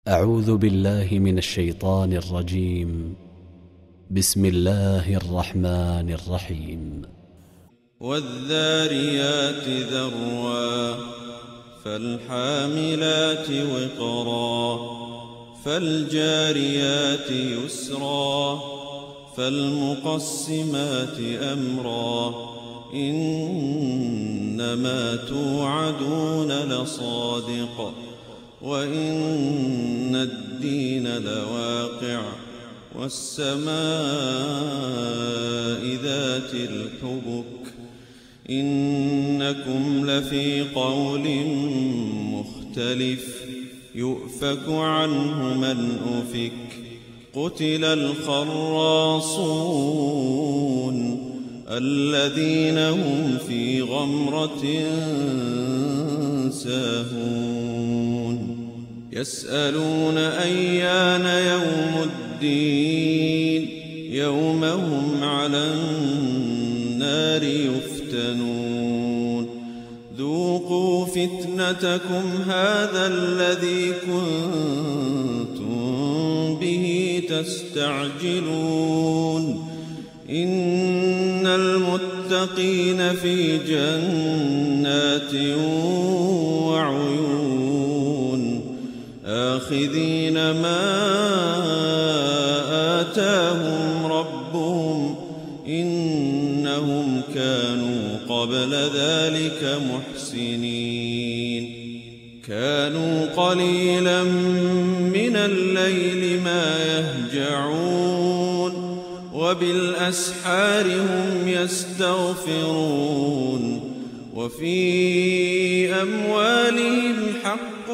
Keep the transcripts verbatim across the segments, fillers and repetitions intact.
أعوذ بالله من الشيطان الرجيم. بسم الله الرحمن الرحيم. والذاريات ذروا فالحاملات وقرا فالجاريات يسرا فالمقسمات أمرا إنما توعدون لصادق وإن الدين لواقع والسماء ذات الحبك إنكم لفي قول مختلف يؤفك عنه من أفك قتل الخراصون الذين هم في غمرة ساهون يسألون أيان يوم الدين يوم هم على النار يفتنون ذوقوا فتنتكم هذا الذي كنتم به تستعجلون إن المتقين في جنات وعيون آخذين ما آتاهم ربهم إنهم كانوا قبل ذلك محسنين كانوا قليلا من الليل ما يهجعون وبالأسحار هم يستغفرون وفي أموالهم حق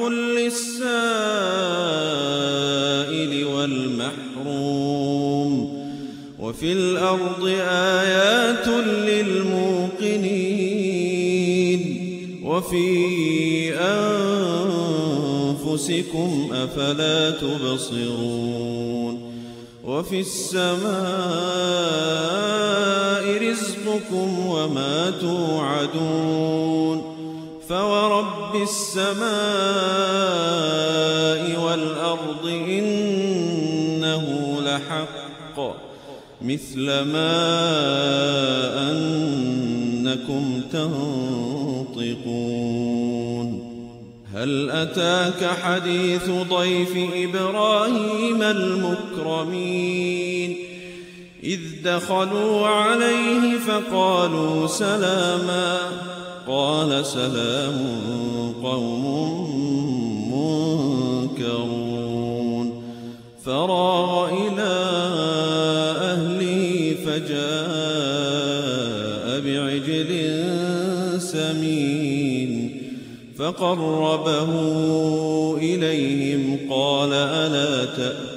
للسائل والمحروم وفي الأرض آيات للموقنين وفي أنفسكم أفلا تبصرون وفي السماء رزقكم وما توعدون فورب السماء والأرض إنه لحق مثل ما أنكم تنطقون هل أتاك حديث ضيف إبراهيم المكرمين إذ دخلوا عليه فقالوا سلاما قال سلام قوم منكرون فراغ إلى أهله فجاء بعجل سمين فقربه إليهم قال ألا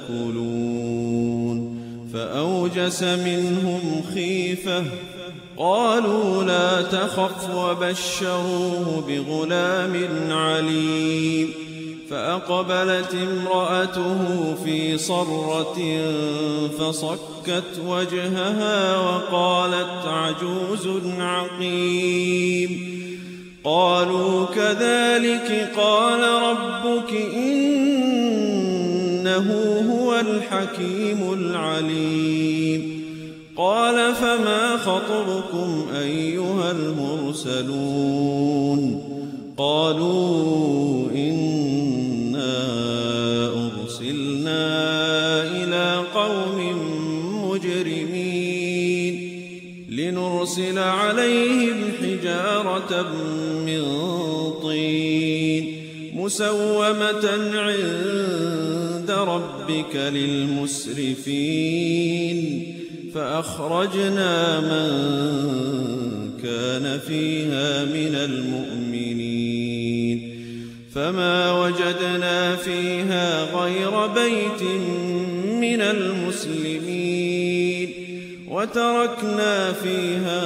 تأكلون فأوجس منهم خيفة قالوا لا تخف وبشروه بغلام عليم فأقبلت امرأته في صرة فصكت وجهها وقالت عجوز عقيم قالوا كذلك قال ربك إنه هو الحكيم العليم قال فما خطبكم أيها المرسلون قالوا إنا أرسلنا إلى قوم مجرمين لنرسل عليهم حجارة من طين مسومة عند ربك للمسرفين فأخرجنا من كان فيها من المؤمنين فما وجدنا فيها غير بيت من المسلمين وتركنا فيها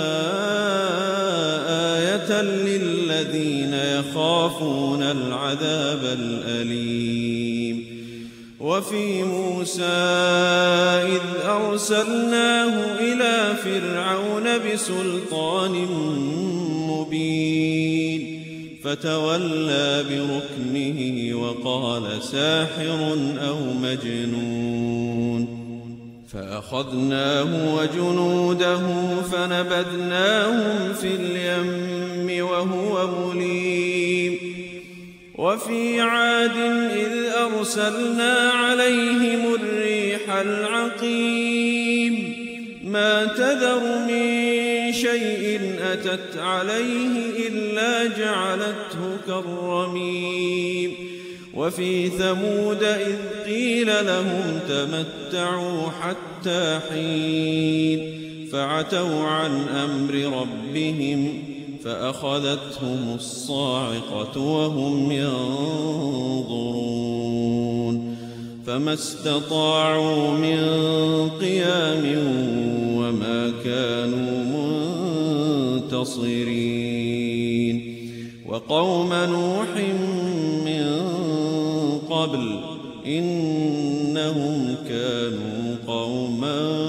آية للذين يخافون العذاب الأليم وفي موسى إذ أرسلناه إلى فرعون بسلطان مبين فتولى بركنه وقال ساحر أو مجنون. فأخذناه وجنوده فنبذناهم في اليم وهو مليم. وفي عاد إذ أرسلنا عليهم الريح العقيم ما تذر من شيء أتت عليه إلا جعلته كالرميم. وفي ثمود إذ قيل لهم تمتعوا حتى حين فعتوا عن أمر ربهم فأخذتهم الصاعقة وهم ينظرون فما استطاعوا من قيام وما كانوا منتصرين. وقوم نوح من قبل إنهم كانوا قوما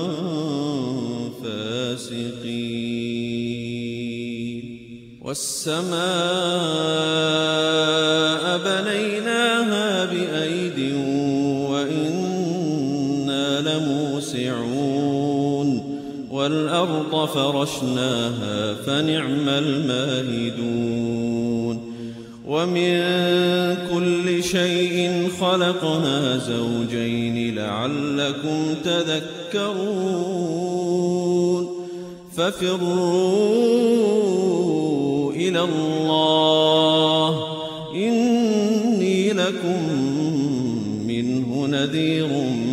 فاسقين. والسماء بنيناها بأيد وإنا لموسعون. والأرض فرشناها فنعم الماهدون. ومن كل شيء خلقنا زوجين لعلكم تذكرون. ففروا إلى الله إني لكم منه نذير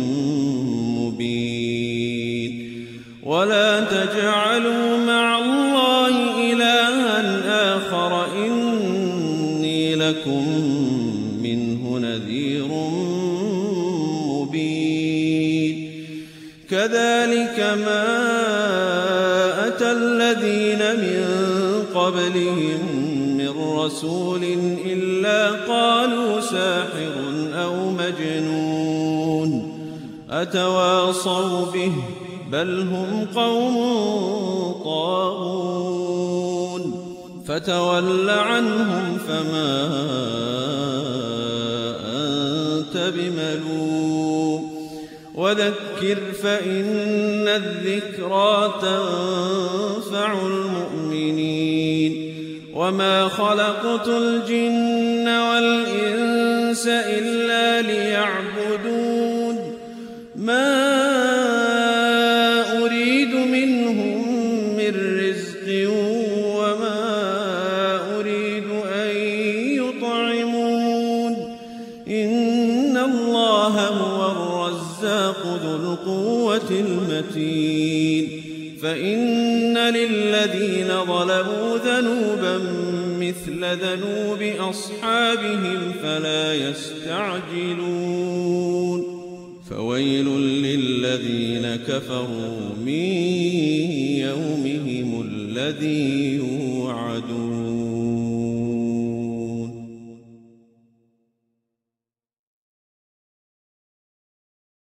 مبين. ولا تجعلوا مع الله إلها آخر إني لكم منه نذير مبين. كذلك ما أتى الذين من قبلهم من رسول إلا قالوا ساحر أو مجنون أتواصوا به بل هم قوم طاغون. فتول عنهم فما أنت بملوم وذكر فإن الذكرى تنفع المؤمنين. وما خلقت الجن والإنس إلا ليعبدون ما أريد منهم من رزق وما أريد أن يطعمون إن الله هو الرزاق ذو القوة المتين. فإن للذين ظلموا ذنوبا مثل ذنوب أصحابهم فلا يستعجلون. فويل للذين كفروا من يومهم الذي يوعدون.